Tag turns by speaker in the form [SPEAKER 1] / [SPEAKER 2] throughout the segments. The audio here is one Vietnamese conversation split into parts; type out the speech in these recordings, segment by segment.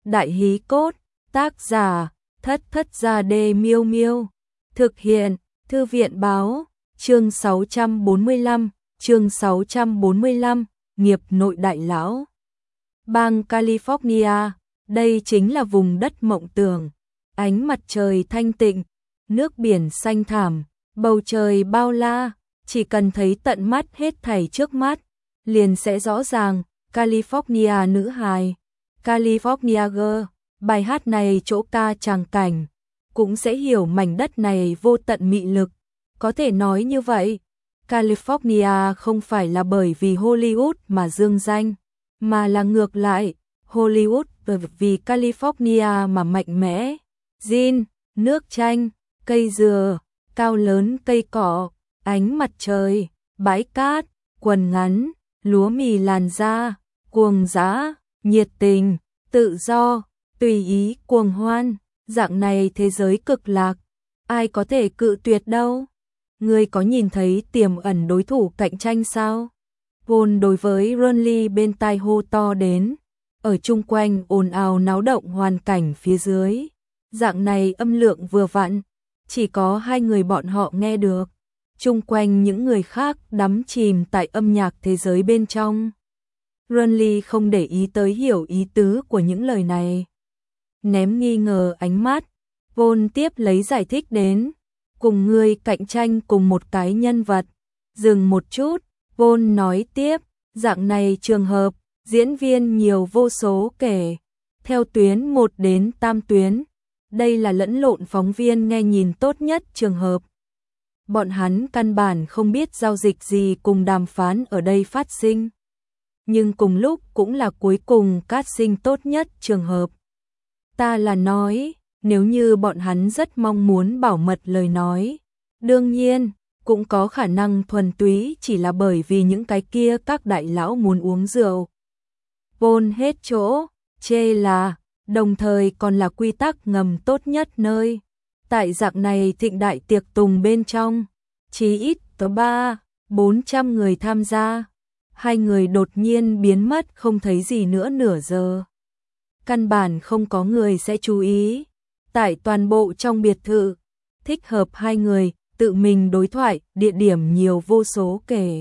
[SPEAKER 1] Đại hí cốt, tác giả, Thất Thất Gia Đê Miêu Miêu. Thực hiện, Thư viện báo, chương 645, nghiệp nội đại lão. Bang California, đây chính là vùng đất mộng tưởng. Ánh mặt trời thanh tịnh, nước biển xanh thẳm, bầu trời bao la, chỉ cần thấy tận mắt hết thảy trước mắt, liền sẽ rõ ràng. California nữ hài, California Girl, bài hát này chỗ ca tràng cảnh, cũng sẽ hiểu mảnh đất này vô tận mị lực. Có thể nói như vậy, California không phải là bởi vì Hollywood mà dương danh, mà là ngược lại, Hollywood vì California mà mạnh mẽ. Gin, nước chanh, cây dừa, cao lớn cây cỏ, ánh mặt trời, bãi cát, quần ngắn, lúa mì làn da, cuồng dã, nhiệt tình, tự do, tùy ý, cuồng hoan, dạng này thế giới cực lạc, ai có thể cự tuyệt đâu. Ngươi có nhìn thấy tiềm ẩn đối thủ cạnh tranh sao? Paul đối với Ronly bên tai hô to đến, ở chung quanh ồn ào náo động hoàn cảnh phía dưới. Dạng này âm lượng vừa vặn, chỉ có hai người bọn họ nghe được. Chung quanh những người khác đắm chìm tại âm nhạc thế giới bên trong. Ronly không để ý tới hiểu ý tứ của những lời này. Ném nghi ngờ ánh mắt, Paul tiếp lấy giải thích đến, cùng ngươi cạnh tranh cùng một cái nhân vật. Dừng một chút, Paul nói tiếp, dạng này trường hợp, diễn viên nhiều vô số kể, theo tuyến 1 đến tam tuyến. Đây là lẫn lộn phóng viên nghe nhìn tốt nhất trường hợp. Bọn hắn căn bản không biết giao dịch gì cùng đàm phán ở đây phát sinh. Nhưng cùng lúc cũng là cuối cùng casting tốt nhất trường hợp. Ta là nói, nếu như bọn hắn rất mong muốn bảo mật lời nói, đương nhiên, cũng có khả năng thuần túy chỉ là bởi vì những cái kia các đại lão muốn uống rượu. Paul hết chỗ, chê là, đồng thời còn là quy tắc ngầm tốt nhất nơi. Tại dạng này thịnh đại tiệc tùng bên trong, chí ít có 300-400 người tham gia. Hai người đột nhiên biến mất không thấy gì nữa nửa giờ. Căn bản không có người sẽ chú ý. Tại toàn bộ trong biệt thự, thích hợp hai người, tự mình đối thoại, địa điểm nhiều vô số kể.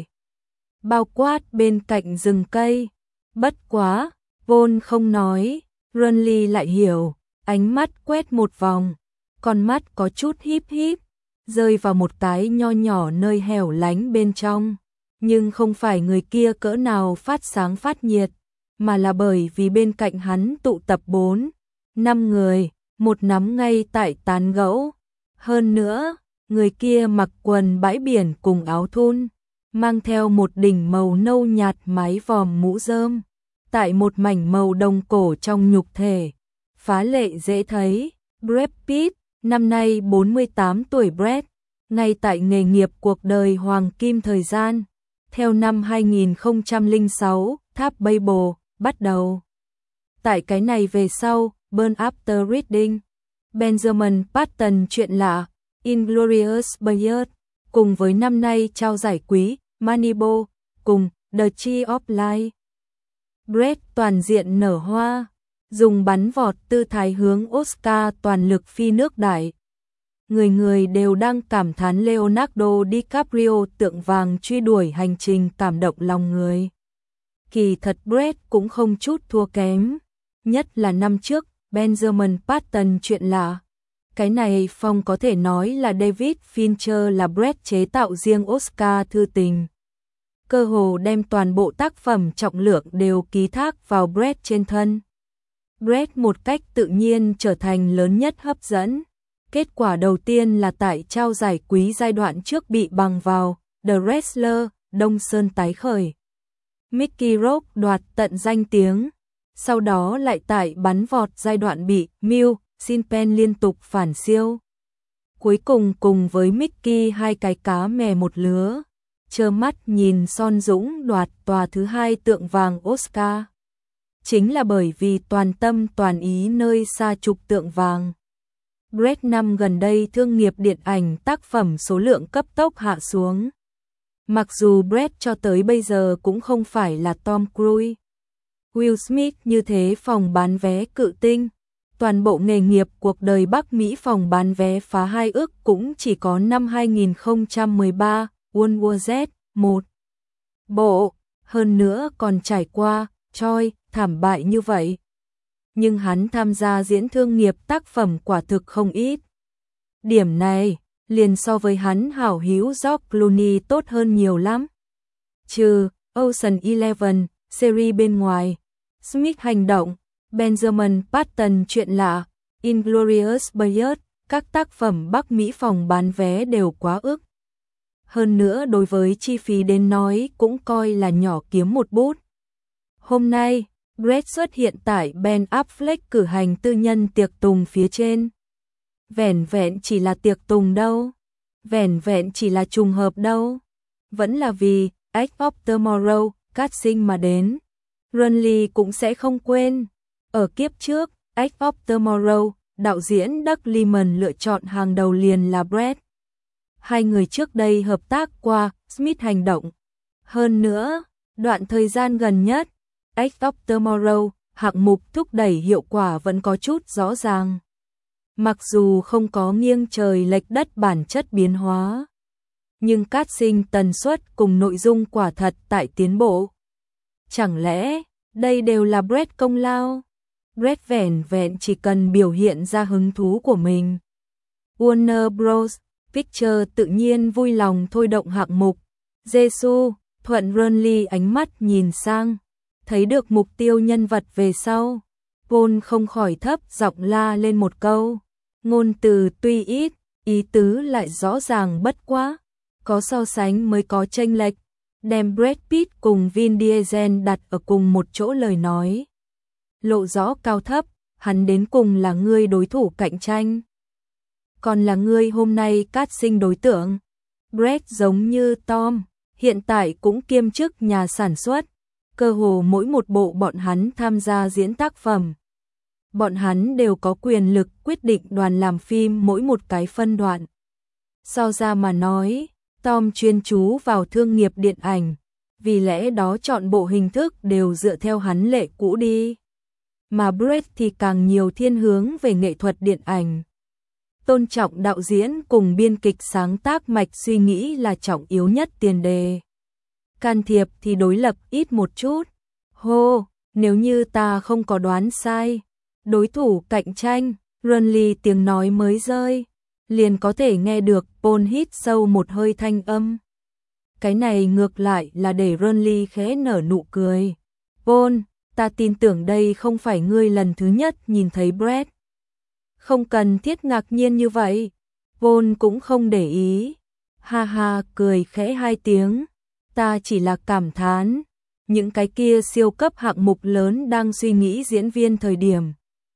[SPEAKER 1] Bao quát bên cạnh rừng cây. Bất quá, Paul không nói, Ronly lại hiểu, ánh mắt quét một vòng, con mắt có chút híp híp, rơi vào một cái nho nhỏ nơi hẻo lánh bên trong. Nhưng không phải người kia cỡ nào phát sáng phát nhiệt, mà là bởi vì bên cạnh hắn tụ tập 4-5 người, một nắm ngay tại tán gẫu. Hơn nữa, người kia mặc quần bãi biển cùng áo thun, mang theo một đỉnh màu nâu nhạt mái vòm mũ rơm, tại một mảnh màu đồng cổ trong nhục thể, phá lệ dễ thấy. Brad Pitt, năm nay 48 tuổi. Brad, ngay tại nghề nghiệp cuộc đời hoàng kim thời gian, theo năm 2006, Tháp Babel bắt đầu. Tại cái này về sau, Burn After Reading, Benjamin Button chuyện lạ, Inglourious Basterds, cùng với năm nay trao giải quý, Moneyball, cùng The Tree of Life. Brad toàn diện nở hoa, dùng bắn vọt tư thái hướng Oscar toàn lực phi nước đại. Người người đều đang cảm thán Leonardo DiCaprio tượng vàng truy đuổi hành trình cảm động lòng người. Kỳ thật Brad cũng không chút thua kém, nhất là năm trước, Benjamin Button chuyện lạ. Cái này phong có thể nói là David Fincher là Brad chế tạo riêng Oscar thư tình. Cơ hồ đem toàn bộ tác phẩm trọng lượng đều ký thác vào Brad trên thân. Brad một cách tự nhiên trở thành lớn nhất hấp dẫn. Kết quả đầu tiên là tại trao giải quý giai đoạn trước bị bằng vào The Wrestler, Đông Sơn tái khởi. Mickey Rourke đoạt tận danh tiếng. Sau đó lại tại bắn vọt giai đoạn bị Mel Gibson liên tục phản siêu. Cuối cùng cùng với Mickey hai cái cá mè một lứa, trơ mắt nhìn Son Dũng đoạt tòa thứ 2 tượng vàng Oscar. Chính là bởi vì toàn tâm toàn ý nơi xa chụp tượng vàng. Brad năm gần đây thương nghiệp điện ảnh tác phẩm số lượng cấp tốc hạ xuống. Mặc dù Brad cho tới bây giờ cũng không phải là Tom Cruise. Will Smith như thế phòng bán vé cự tinh. Toàn bộ nghề nghiệp cuộc đời Bắc Mỹ phòng bán vé phá 2 ức cũng chỉ có năm 2013, World War Z, một bộ, hơn nữa còn trải qua, Troy, thảm bại như vậy. Nhưng hắn tham gia diễn thương nghiệp tác phẩm quả thực không ít. Điểm này, liền so với hắn hảo hữu George Clooney tốt hơn nhiều lắm. Trừ Ocean Eleven, series bên ngoài, Smith hành động, Benjamin Button chuyện lạ, Inglourious Basterds, các tác phẩm Bắc Mỹ phòng bán vé đều quá ức. Hơn nữa đối với chi phí đến nói cũng coi là nhỏ kiếm một bút. Hôm nay, Brett xuất hiện tại Ben Affleck cử hành tư nhân tiệc tùng phía trên. Vẻn vẹn chỉ là tiệc tùng đâu. Vẻn vẹn chỉ là trùng hợp đâu. Vẫn là vì Edge of Tomorrow, casting mà đến. Ronly cũng sẽ không quên. Ở kiếp trước, Edge of Tomorrow, đạo diễn Doug Liman lựa chọn hàng đầu liền là Brett. Hai người trước đây hợp tác qua Smith hành động. Hơn nữa, đoạn thời gian gần nhất, Edge of Tomorrow, hạng mục thúc đẩy hiệu quả vẫn có chút rõ ràng. Mặc dù không có nghiêng trời lệch đất bản chất biến hóa, nhưng casting tần suất cùng nội dung quả thật tại tiến bộ. Chẳng lẽ, đây đều là Brett công lao? Brett vẻn vẹn chỉ cần biểu hiện ra hứng thú của mình. Warner Bros. Pictures tự nhiên vui lòng thôi động hạng mục. Jesu, thuận Ronly ánh mắt nhìn sang, thấy được mục tiêu nhân vật về sau. Paul không khỏi thấp giọng la lên một câu. Ngôn từ tuy ít, ý tứ lại rõ ràng bất quá. Có so sánh mới có chênh lệch. Đem Brad Pitt cùng Vin Diesel đặt ở cùng một chỗ lời nói. Lộ rõ cao thấp, hắn đến cùng là người đối thủ cạnh tranh. Còn là người hôm nay casting đối tượng. Brad giống như Tom, hiện tại cũng kiêm chức nhà sản xuất. Cơ hồ mỗi một bộ bọn hắn tham gia diễn tác phẩm. Bọn hắn đều có quyền lực quyết định đoàn làm phim mỗi một cái phân đoạn. So ra mà nói, Tom chuyên chú vào thương nghiệp điện ảnh, vì lẽ đó chọn bộ hình thức đều dựa theo hắn lệ cũ đi. Mà Brett thì càng nhiều thiên hướng về nghệ thuật điện ảnh. Tôn trọng đạo diễn cùng biên kịch sáng tác mạch suy nghĩ là trọng yếu nhất tiền đề. Can thiệp thì đối lập ít một chút. Hô, nếu như ta không có đoán sai, đối thủ cạnh tranh, Ronly tiếng nói mới rơi, liền có thể nghe được Paul hít sâu một hơi thanh âm. Cái này ngược lại là để Ronly khẽ nở nụ cười. Paul, ta tin tưởng đây không phải ngươi lần thứ nhất nhìn thấy Brett. Không cần thiết ngạc nhiên như vậy. Paul cũng không để ý. Ha ha cười khẽ hai tiếng. Ta chỉ là cảm thán. Những cái kia siêu cấp hạng mục lớn đang suy nghĩ diễn viên thời điểm.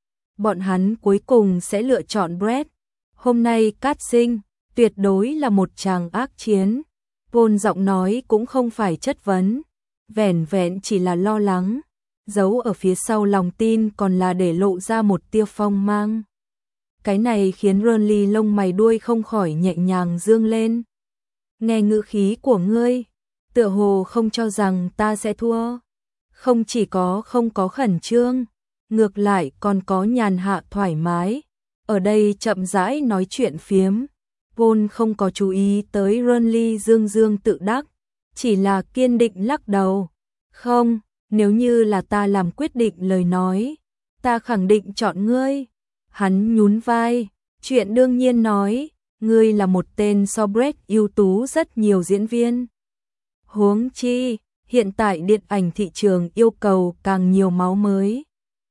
[SPEAKER 1] Bọn hắn cuối cùng sẽ lựa chọn Brett. Hôm nay casting tuyệt đối là một tràng ác chiến. Paul giọng nói cũng không phải chất vấn. Vẻn vẹn chỉ là lo lắng. Giấu ở phía sau lòng tin còn là để lộ ra một tia phong mang. Cái này khiến Ronly lông mày đuôi không khỏi nhẹ nhàng dương lên. Nghe ngữ khí của ngươi, tựa hồ không cho rằng ta sẽ thua. Không chỉ có không có khẩn trương, ngược lại còn có nhàn hạ thoải mái. Ở đây chậm rãi nói chuyện phiếm. Paul không có chú ý tới Ronly dương dương tự đắc, chỉ là kiên định lắc đầu. Không, nếu như là ta làm quyết định lời nói, ta khẳng định chọn ngươi. Hắn nhún vai, chuyện đương nhiên nói, ngươi là một tên so Brett ưu tú rất nhiều diễn viên. Huống chi, hiện tại điện ảnh thị trường yêu cầu càng nhiều máu mới.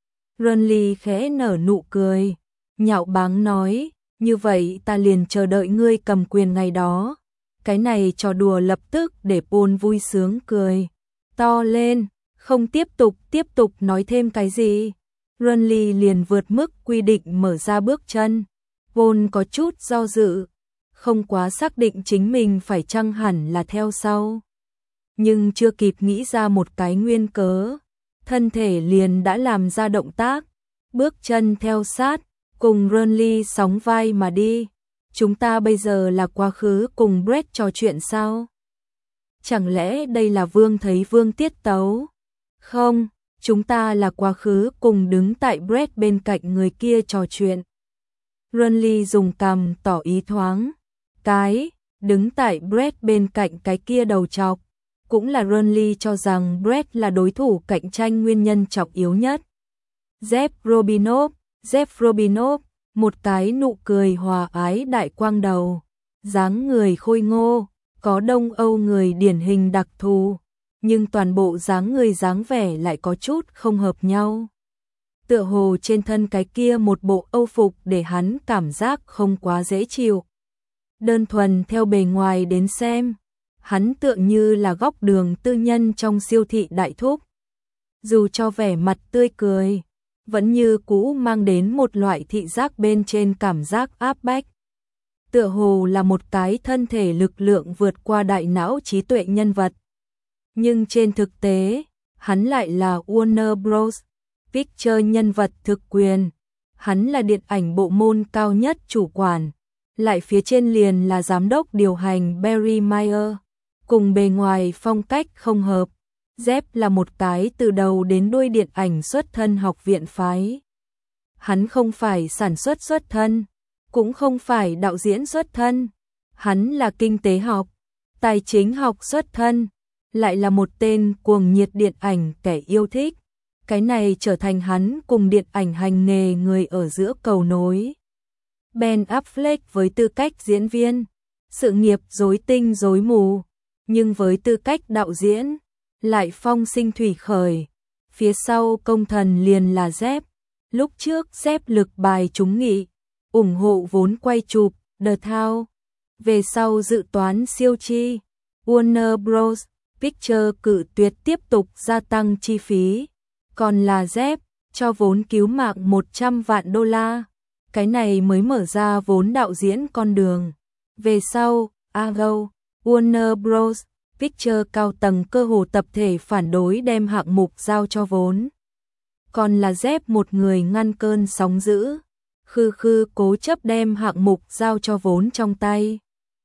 [SPEAKER 1] Ronly khẽ nở nụ cười, nhạo báng nói, như vậy ta liền chờ đợi ngươi cầm quyền ngày đó. Cái này trò đùa lập tức để Paul vui sướng cười to lên, không tiếp tục nói thêm cái gì. Ronly liền vượt mức quy định mở ra bước chân. Paul có chút do dự, không quá xác định chính mình phải chăng hẳn là theo sau. Nhưng chưa kịp nghĩ ra một cái nguyên cớ, thân thể liền đã làm ra động tác, bước chân theo sát, cùng Ronly sóng vai mà đi. Chúng ta bây giờ là quá khứ cùng Brett trò chuyện sao? Chẳng lẽ đây là Vương thấy Vương tiết tấu? Không, chúng ta là quá khứ, cùng đứng tại Brett bên cạnh người kia trò chuyện. Renly dùng cằm tỏ ý thoáng. Cái, đứng tại Brett bên cạnh cái kia đầu trọc, cũng là Renly cho rằng Brett là đối thủ cạnh tranh nguyên nhân trọng yếu nhất. Jeff Robinov, một cái nụ cười hòa ái đại quang đầu, dáng người khôi ngô, có Đông Âu người điển hình đặc thù, nhưng toàn bộ dáng người dáng vẻ lại có chút không hợp nhau. Tựa hồ trên thân cái kia một bộ Âu phục để hắn cảm giác không quá dễ chịu. Đơn thuần theo bề ngoài đến xem, hắn tựa như là góc đường tư nhân trong siêu thị đại thúc. Dù cho vẻ mặt tươi cười, vẫn như cũ mang đến một loại thị giác bên trên cảm giác áp bách. Tựa hồ là một cái thân thể lực lượng vượt qua đại não trí tuệ nhân vật. Nhưng trên thực tế, hắn lại là Warner Bros. Pictures nhân vật thực quyền. Hắn là điện ảnh bộ môn cao nhất chủ quản. Lại phía trên liền là giám đốc điều hành Barry Meyer. Cùng bề ngoài phong cách không hợp. Jeff là một cái từ đầu đến đuôi điện ảnh xuất thân học viện phái. Hắn không phải sản xuất xuất thân, cũng không phải đạo diễn xuất thân. Hắn là kinh tế học, tài chính học xuất thân, lại là một tên cuồng nhiệt điện ảnh kẻ yêu thích. Cái này trở thành hắn cùng điện ảnh hành nghề người ở giữa cầu nối. Ben Affleck với tư cách diễn viên, sự nghiệp rối tinh rối mù, nhưng với tư cách đạo diễn, lại phong sinh thủy khởi. Phía sau công thần liền là Jeff. Lúc trước Jeff lực bài trúng nghị, ủng hộ vốn quay chụp The Town. Về sau dự toán siêu chi, Warner Bros. Pictures cự tuyệt tiếp tục gia tăng chi phí. Còn là Jeff cho vốn cứu mạng 100 vạn đô la. Cái này mới mở ra vốn đạo diễn con đường. Về sau, Arrow, Warner Bros. Pictures cao tầng cơ hồ tập thể phản đối đem hạng mục giao cho vốn. Còn là Jeff một người ngăn cơn sóng dữ, khư cố chấp đem hạng mục giao cho vốn trong tay.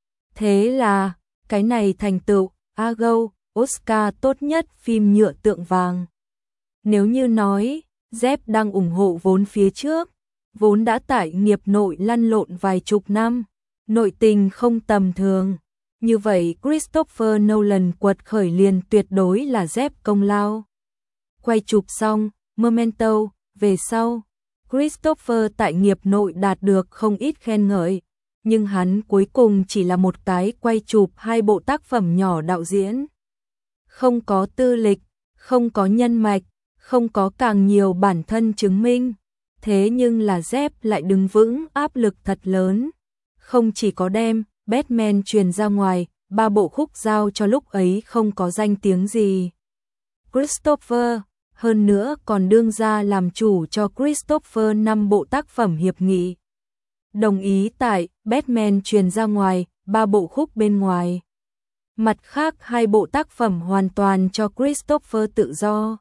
[SPEAKER 1] Thế là, cái này thành tựu, Argo, Oscar tốt nhất phim nhựa tượng vàng. Nếu như nói, Jeff đang ủng hộ vốn phía trước, vốn đã tại nghiệp nội lăn lộn vài chục năm, nội tình không tầm thường. Như vậy Christopher Nolan quật khởi liền tuyệt đối là Jeff công lao. Quay chụp xong, Memento, về sau, Christopher tại nghiệp nội đạt được không ít khen ngợi, nhưng hắn cuối cùng chỉ là một cái quay chụp 2 bộ tác phẩm nhỏ đạo diễn. Không có tư lịch, không có nhân mạch, không có càng nhiều bản thân chứng minh. Thế nhưng là Jeff lại đứng vững áp lực thật lớn. Không chỉ có đem Batman truyền ra ngoài, 3 bộ khúc giao cho lúc ấy không có danh tiếng gì. Christopher, hơn nữa còn đương ra làm chủ cho Christopher 5 bộ tác phẩm hiệp nghị. Đồng ý tại Batman truyền ra ngoài, 3 bộ khúc bên ngoài. Mặt khác 2 bộ tác phẩm hoàn toàn cho Christopher tự do.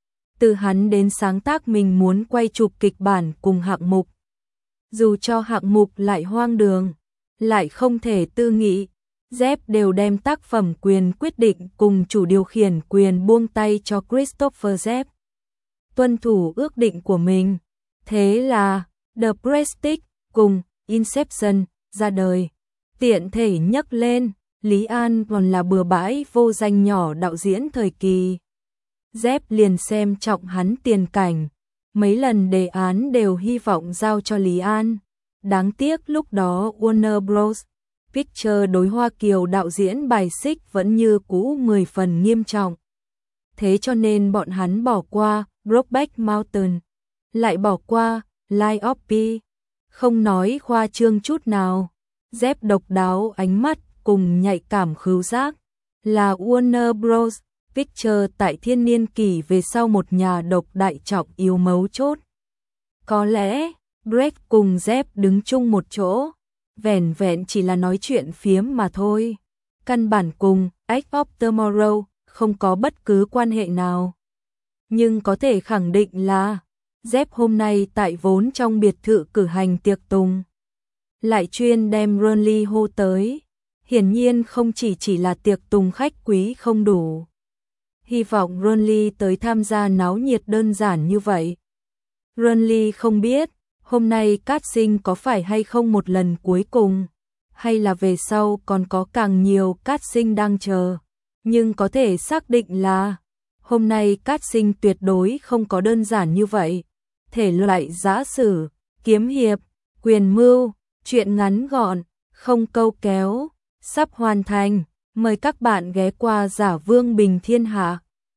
[SPEAKER 1] Từ hắn đến sáng tác mình muốn quay chụp kịch bản cùng hạng mục. Dù cho hạng mục lại hoang đường, lại không thể tư nghị, Jeff đều đem tác phẩm quyền quyết định cùng chủ điều khiển quyền buông tay cho Christopher Jeff. Tuân thủ ước định của mình. Thế là The Prestige cùng Inception ra đời. Tiện thể nhắc lên, Lý An còn là bừa bãi vô danh nhỏ đạo diễn thời kỳ. Jeff liền xem trọng hắn tiền cảnh. Mấy lần đề án đều hy vọng giao cho Lý An. Đáng tiếc lúc đó Warner Bros. Pictures đối Hoa Kiều đạo diễn bài xích vẫn như cũ 10 phần nghiêm trọng. Thế cho nên bọn hắn bỏ qua Brokeback Mountain, lại bỏ qua Lies of P. Không nói khoa trương chút nào, Jeff độc đáo ánh mắt cùng nhạy cảm khứu giác, là Warner Bros. Pictures tại thiên niên kỷ về sau một nhà độc đại trọng yếu mấu chốt. Có lẽ, Brett cùng Jeff đứng chung một chỗ, vẻn vẹn chỉ là nói chuyện phiếm mà thôi. Căn bản cùng Edge of Tomorrow không có bất cứ quan hệ nào. Nhưng có thể khẳng định là Jeff hôm nay tại vốn trong biệt thự cử hành tiệc tùng, lại chuyên đem Renly hô tới. Hiển nhiên không chỉ là tiệc tùng khách quý không đủ. hy vọng Ronly tới tham gia náo nhiệt đơn giản như vậy. Ronly không biết, hôm nay casting có phải hay không một lần cuối cùng, hay là về sau còn có càng nhiều casting đang chờ. Nhưng có thể xác định là, hôm nay casting tuyệt đối không có đơn giản như vậy. Thể loại giã sử, kiếm hiệp, quyền mưu, truyện ngắn gọn, không câu kéo, sắp hoàn thành. Mời các bạn ghé qua Giả Vương Bình Thiên Hạ.